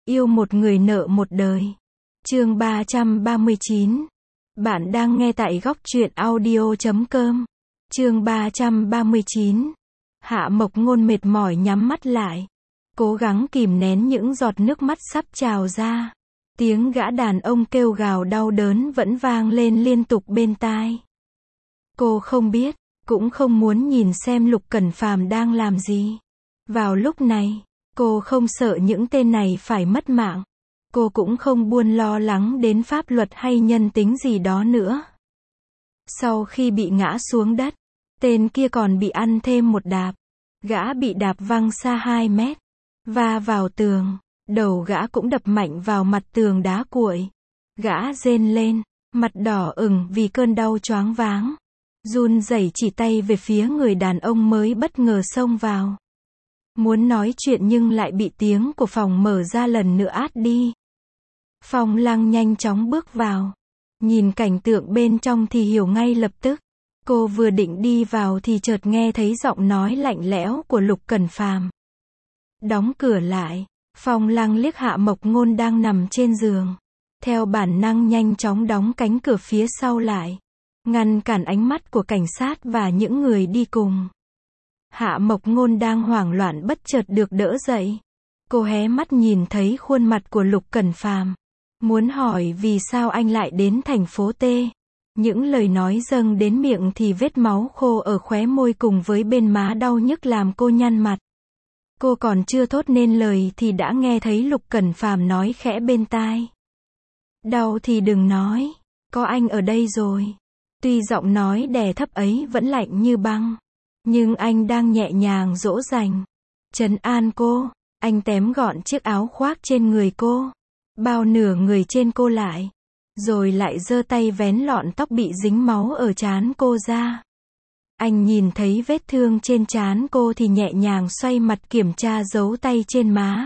Yêu một người nợ một đời. Chương 339. Bạn đang nghe tại góc truyện audio.com. Chương 339. Hạ Mộc Ngôn mệt mỏi nhắm mắt lại, cố gắng kìm nén những giọt nước mắt sắp trào ra. Tiếng gã đàn ông kêu gào đau đớn vẫn vang lên liên tục bên tai. Cô không biết, cũng không muốn nhìn xem Lục Cẩn Phàm đang làm gì. Vào lúc này, cô không sợ những tên này phải mất mạng. Cô cũng không buồn lo lắng đến pháp luật hay nhân tính gì đó nữa. Sau khi bị ngã xuống đất, tên kia còn bị ăn thêm một đạp. Gã bị đạp văng xa 2 mét, va vào tường, đầu gã cũng đập mạnh vào mặt tường đá cuội. Gã rên lên, mặt đỏ ửng vì cơn đau choáng váng, run rẩy chỉ tay về phía người đàn ông mới bất ngờ xông vào. Muốn nói chuyện nhưng lại bị tiếng của phòng mở ra lần nữa át đi. Phong Lăng nhanh chóng bước vào, nhìn cảnh tượng bên trong thì hiểu ngay lập tức. Cô vừa định đi vào thì chợt nghe thấy giọng nói lạnh lẽo của Lục Cẩn Phàm. Đóng cửa lại. Phong Lăng liếc Hạ Mộc Ngôn đang nằm trên giường, theo bản năng nhanh chóng đóng cánh cửa phía sau lại, ngăn cản ánh mắt của cảnh sát và những người đi cùng. Hạ Mộc Ngôn đang hoảng loạn bất chợt được đỡ dậy. Cô hé mắt nhìn thấy khuôn mặt của Lục Cẩn Phàm, muốn hỏi vì sao anh lại đến thành phố T. Những lời nói dâng đến miệng thì vết máu khô ở khóe môi cùng với bên má đau nhức làm cô nhăn mặt. Cô còn chưa thốt nên lời thì đã nghe thấy Lục Cẩn Phàm nói khẽ bên tai. Đau thì đừng nói, có anh ở đây rồi. Tuy giọng nói đè thấp ấy vẫn lạnh như băng, nhưng anh đang nhẹ nhàng dỗ dành, trấn an cô. Anh tém gọn chiếc áo khoác trên người cô, bao nửa người trên cô lại, rồi lại giơ tay vén lọn tóc bị dính máu ở trán cô ra. Anh nhìn thấy vết thương trên trán cô thì nhẹ nhàng xoay mặt kiểm tra dấu tay trên má.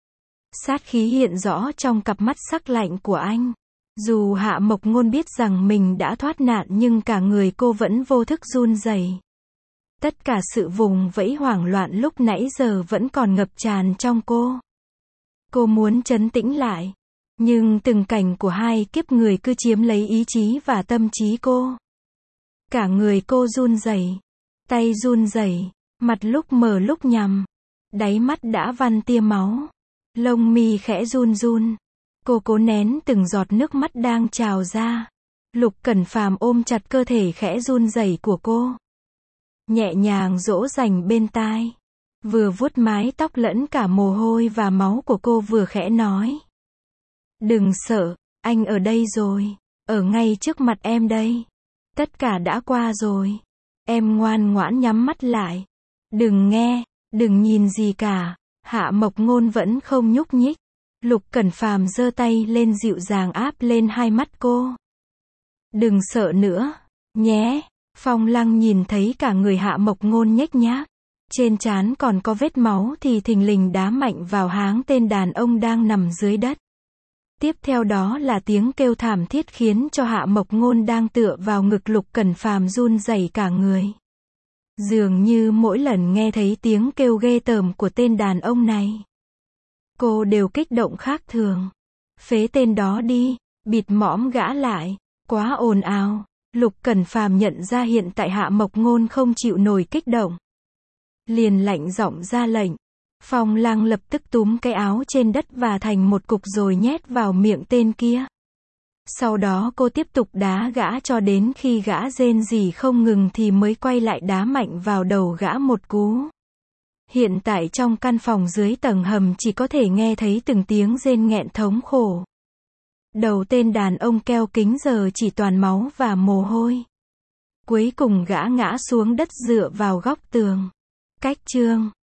Sát khí hiện rõ trong cặp mắt sắc lạnh của anh. Dù Hạ Mộc Ngôn biết rằng mình đã thoát nạn nhưng cả người cô vẫn vô thức run rẩy. Tất cả sự vùng vẫy hoảng loạn lúc nãy giờ vẫn còn ngập tràn trong cô. Cô muốn trấn tĩnh lại, nhưng từng cảnh của hai kiếp người cứ chiếm lấy ý chí và tâm trí cô. Cả người cô run rẩy, tay run rẩy, mặt lúc mờ lúc nhắm, đáy mắt đã vằn tia máu, lông mi khẽ run run. Cô cố nén từng giọt nước mắt đang trào ra. Lục Cẩn Phàm ôm chặt cơ thể khẽ run rẩy của cô, nhẹ nhàng dỗ dành bên tai, vừa vuốt mái tóc lẫn cả mồ hôi và máu của cô vừa khẽ nói. Đừng sợ, anh ở đây rồi, ở ngay trước mặt em đây. Tất cả đã qua rồi. Em ngoan ngoãn nhắm mắt lại. Đừng nghe, đừng nhìn gì cả. Hạ Mộc Ngôn vẫn không nhúc nhích. Lục Cẩn Phàm giơ tay lên dịu dàng áp lên hai mắt cô. Đừng sợ nữa, nhé. Phong Lăng nhìn thấy cả người Hạ Mộc Ngôn nhếch nhác, trên trán còn có vết máu thì thình lình đá mạnh vào háng tên đàn ông đang nằm dưới đất. Tiếp theo đó là tiếng kêu thảm thiết khiến cho Hạ Mộc Ngôn đang tựa vào ngực Lục Cẩn Phàm run rẩy cả người. Dường như mỗi lần nghe thấy tiếng kêu ghê tởm của tên đàn ông này, cô đều kích động khác thường. Phế tên đó đi, bịt mõm gã lại, quá ồn ào. Lục Cẩn Phàm nhận ra hiện tại Hạ Mộc Ngôn không chịu nổi kích động, liền lạnh giọng ra lệnh. Phong Lăng lập tức túm cái áo trên đất và thành một cục rồi nhét vào miệng tên kia. Sau đó cô tiếp tục đá gã cho đến khi gã rên rỉ không ngừng thì mới quay lại đá mạnh vào đầu gã một cú. Hiện tại trong căn phòng dưới tầng hầm chỉ có thể nghe thấy từng tiếng rên nghẹn thống khổ. Đầu tên đàn ông keo kính giờ chỉ toàn máu và mồ hôi. Cuối cùng gã ngã xuống đất dựa vào góc tường. Cách chương